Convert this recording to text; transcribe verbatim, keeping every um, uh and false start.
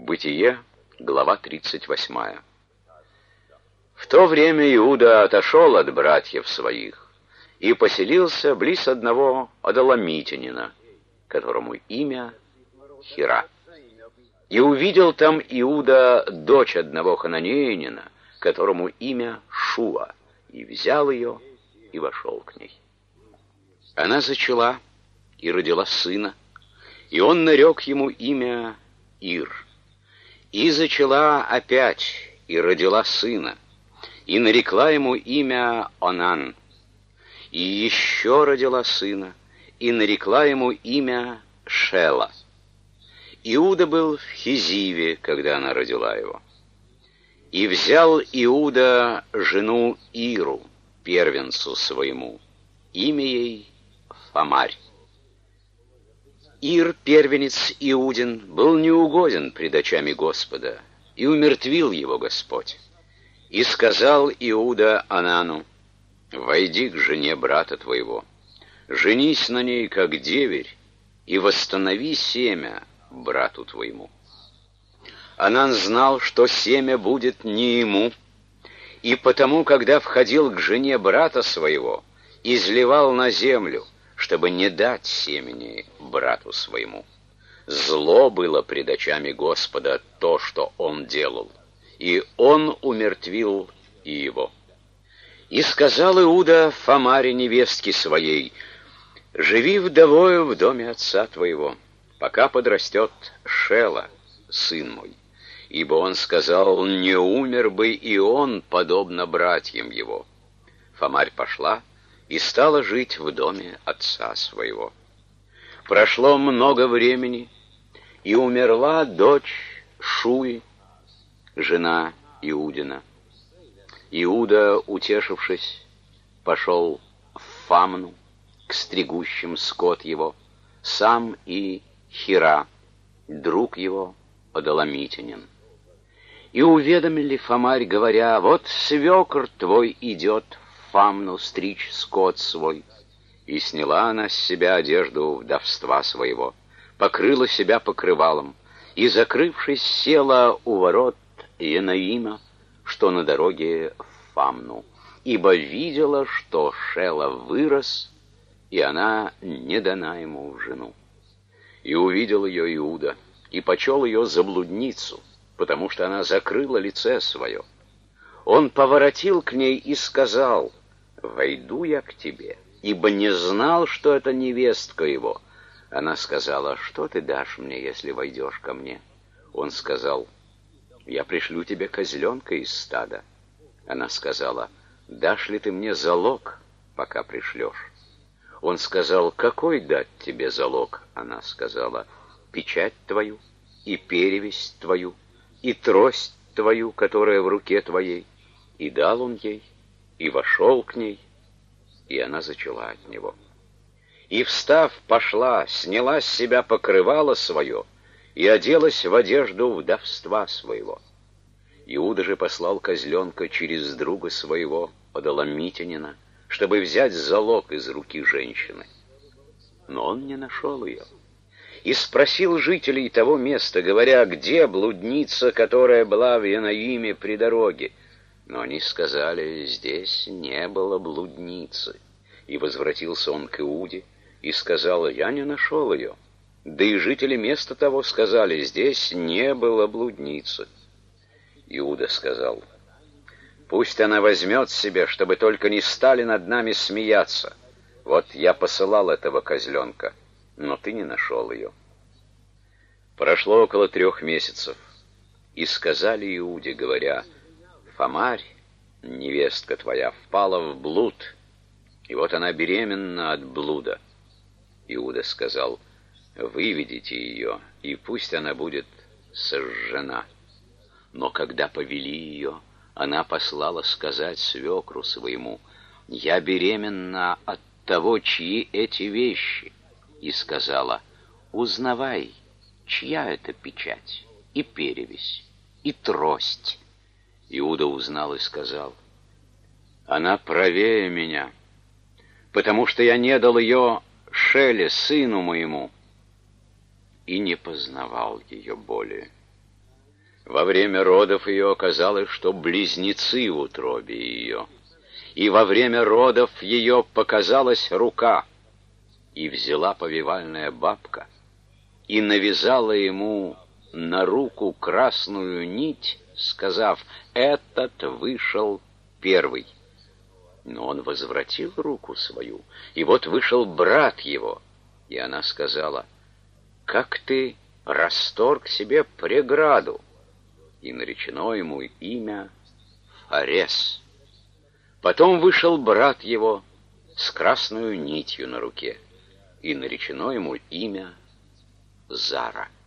Бытие, глава тридцать восьмая. В то время Иуда отошел от братьев своих и поселился близ одного Адаламитянина, которому имя Хира. И увидел там Иуда дочь одного хананеянина, которому имя Шуа, и взял ее и вошел к ней. Она зачала и родила сына, и он нарек ему имя Ир. И зачала опять и родила сына, и нарекла ему имя Онан. И еще родила сына, и нарекла ему имя Шела. Иуда был в Хизиве, когда она родила его. И взял Иуда жену Иру, первенцу своему, имя ей Фамарь. Ир, первенец Иудин, был неугоден пред очами Господа, и умертвил его Господь. И сказал Иуда Онану: «Войди к жене брата твоего, женись на ней, как деверь, и восстанови семя брату твоему». Онан знал, что семя будет не ему, и потому, когда входил к жене брата своего, изливал на землю, чтобы не дать семени брату своему. Зло было пред очами Господа то, что он делал, и он умертвил и его. И сказал Иуда Фамаре, невестке своей: «Живи вдовою в доме отца твоего, пока подрастет Шела, сын мой». Ибо он сказал: «Не умер бы и он, подобно братьям его». Фамарь пошла и стала жить в доме отца своего. Прошло много времени, и умерла дочь Шуи, жена Иудина. Иуда, утешившись, пошел в Фамну, к стригущим скот его, сам и Хира, друг его, Адаламитянин. И уведомили Фамарь, говоря: «Вот свекр твой идет в Фамну стричь скот свой». И сняла она с себя одежду вдовства своего, покрыла себя покрывалом, и, закрывшись, села у ворот Енаима, что на дороге в Фамну, ибо видела, что Шела вырос, и она не дана ему в жену. И увидел ее Иуда, и почел ее за блудницу, потому что она закрыла лице свое. Он поворотил к ней и сказал: «Войду я к тебе», ибо не знал, что это невестка его. Она сказала: «Что ты дашь мне, если войдешь ко мне?» Он сказал: «Я пришлю тебе козленка из стада». Она сказала: «Дашь ли ты мне залог, пока пришлешь?» Он сказал: «Какой дать тебе залог?» Она сказала: «Печать твою, и перевесть твою, и трость твою, которая в руке твоей». И дал он ей, и вошел к ней, и она зачала от него. И, встав, пошла, сняла с себя покрывало свое и оделась в одежду вдовства своего. Иуда же послал козленка через друга своего, Адаламитянина, чтобы взять залог из руки женщины. Но он не нашел ее. И спросил жителей того места, говоря: «Где блудница, которая была в Енаиме при дороге?» Но они сказали: «Здесь не было блудницы». И возвратился он к Иуде и сказал: «Я не нашел ее». Да и жители места того сказали: «Здесь не было блудницы». Иуда сказал: «Пусть она возьмет себе, чтобы только не стали над нами смеяться. Вот я посылал этого козленка, но ты не нашел ее». Прошло около трех месяцев, и сказали Иуде, говоря: «Фамарь, невестка твоя, впала в блуд, и вот она беременна от блуда». Иуда сказал: «Выведите ее, и пусть она будет сожжена». Но когда повели ее, она послала сказать свекру своему: «Я беременна от того, чьи эти вещи». И сказала: «Узнавай, чья это печать, и перевесь, и трость». Иуда узнал и сказал: «Она правее меня, потому что я не дал ее Шеле, сыну моему». И не познавал ее более. Во время родов ее оказалось, что близнецы в утробе ее. И во время родов ее показалась рука, и взяла повивальная бабка, и навязала ему на руку красную нить, сказав: «Этот вышел первый». Но он возвратил руку свою, и вот вышел брат его, и она сказала: «Как ты расторг себе преграду?» И наречено ему имя Фарес. Потом вышел брат его с красную нитью на руке, и наречено ему имя Зара.